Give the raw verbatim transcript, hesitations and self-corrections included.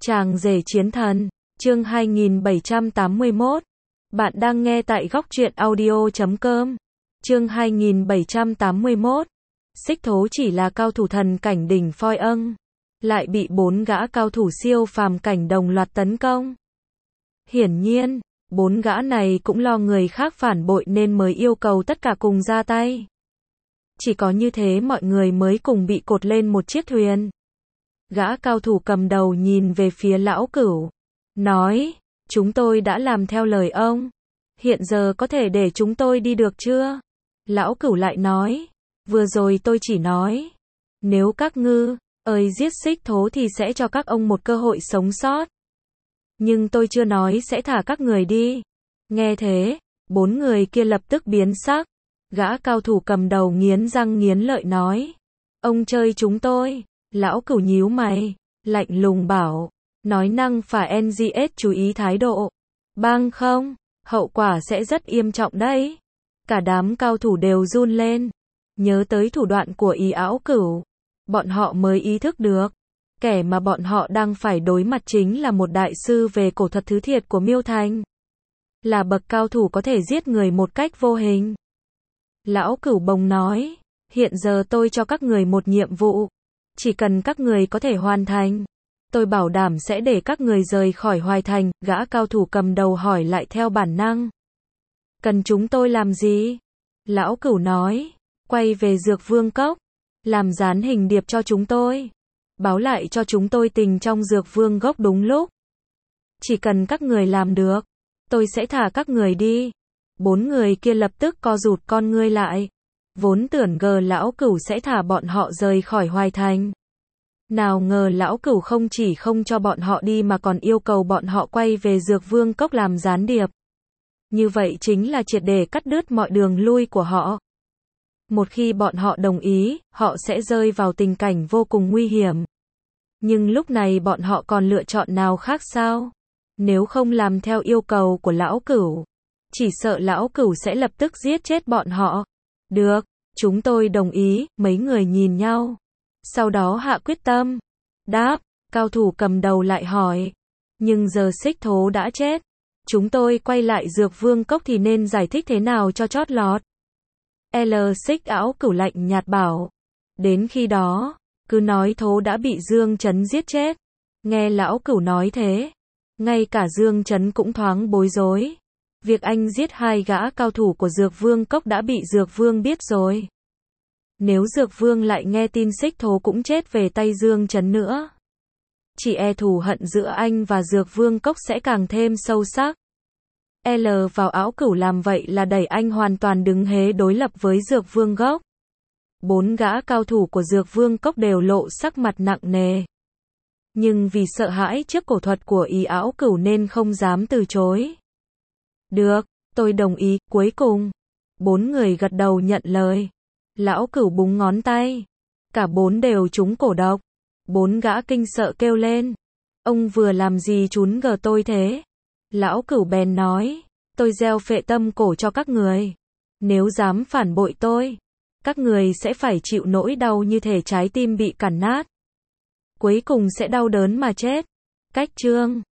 Chàng rể chiến thần, chương hai nghìn bảy trăm tám mươi mốt. Bạn đang nghe tại góc truyện audio chấm com. Chương hai nghìn bảy trăm tám mươi mốt. Xích Thố chỉ là cao thủ thần cảnh đỉnh phoi âng, lại bị bốn gã cao thủ siêu phàm cảnh đồng loạt tấn công. Hiển nhiên, bốn gã này cũng lo người khác phản bội nên mới yêu cầu tất cả cùng ra tay. Chỉ có như thế mọi người mới cùng bị cột lên một chiếc thuyền. Gã cao thủ cầm đầu nhìn về phía lão cửu, nói, chúng tôi đã làm theo lời ông, hiện giờ có thể để chúng tôi đi được chưa? Lão cửu lại nói, vừa rồi tôi chỉ nói, nếu các ngư ơi giết Xích Thố thì sẽ cho các ông một cơ hội sống sót. Nhưng tôi chưa nói sẽ thả các người đi. Nghe thế, bốn người kia lập tức biến sắc. Gã cao thủ cầm đầu nghiến răng nghiến lợi nói, ông chơi chúng tôi. Lão cửu nhíu mày, lạnh lùng bảo, nói năng phải en giê ét chú ý thái độ. Bang không, hậu quả sẽ rất nghiêm trọng đấy. Cả đám cao thủ đều run lên. Nhớ tới thủ đoạn của Ý Áo Cửu, bọn họ mới ý thức được, kẻ mà bọn họ đang phải đối mặt chính là một đại sư về cổ thuật thứ thiệt của Miêu Thành. Là bậc cao thủ có thể giết người một cách vô hình. Lão Cửu bồng nói, hiện giờ tôi cho các người một nhiệm vụ. Chỉ cần các người có thể hoàn thành, tôi bảo đảm sẽ để các người rời khỏi Hoài Thành. Gã cao thủ cầm đầu hỏi lại theo bản năng, cần chúng tôi làm gì? Lão Cửu nói, quay về Dược Vương Cốc, làm dán hình điệp cho chúng tôi, báo lại cho chúng tôi tình trong Dược Vương Cốc đúng lúc. Chỉ cần các người làm được, tôi sẽ thả các người đi. Bốn người kia lập tức co rụt con ngươi lại. Vốn tưởng gờ lão cửu sẽ thả bọn họ rời khỏi Hoài Thành. Nào ngờ lão cửu không chỉ không cho bọn họ đi mà còn yêu cầu bọn họ quay về Dược Vương Cốc làm gián điệp. Như vậy chính là triệt để cắt đứt mọi đường lui của họ. Một khi bọn họ đồng ý, họ sẽ rơi vào tình cảnh vô cùng nguy hiểm. Nhưng lúc này bọn họ còn lựa chọn nào khác sao? Nếu không làm theo yêu cầu của lão cửu, chỉ sợ lão cửu sẽ lập tức giết chết bọn họ. Được, chúng tôi đồng ý. Mấy người nhìn nhau, sau đó hạ quyết tâm. Đáp, cao thủ cầm đầu lại hỏi, nhưng giờ Xích Thố đã chết, chúng tôi quay lại Dược Vương Cốc thì nên giải thích thế nào cho chót lọt? L. Xích Áo Cửu lạnh nhạt bảo, đến khi đó, cứ nói Thố đã bị Dương Chấn giết chết. Nghe lão cửu nói thế, ngay cả Dương Chấn cũng thoáng bối rối. Việc anh giết hai gã cao thủ của Dược Vương Cốc đã bị Dược Vương biết rồi. Nếu Dược Vương lại nghe tin Xích Thố cũng chết về tay Dương Chấn nữa, chỉ e thù hận giữa anh và Dược Vương Cốc sẽ càng thêm sâu sắc. L vào Áo Cửu làm vậy là đẩy anh hoàn toàn đứng hế đối lập với Dược Vương Cốc. Bốn gã cao thủ của Dược Vương Cốc đều lộ sắc mặt nặng nề. Nhưng vì sợ hãi trước cổ thuật của Ý Áo Cửu nên không dám từ chối. Được, tôi đồng ý. Cuối cùng, bốn người gật đầu nhận lời. Lão Cửu búng ngón tay, cả bốn đều trúng cổ độc. Bốn gã kinh sợ kêu lên, ông vừa làm gì trún gờ tôi thế? Lão Cửu bèn nói, tôi gieo phệ tâm cổ cho các người. Nếu dám phản bội tôi, các người sẽ phải chịu nỗi đau như thể trái tim bị cắn nát. Cuối cùng sẽ đau đớn mà chết. Cách chương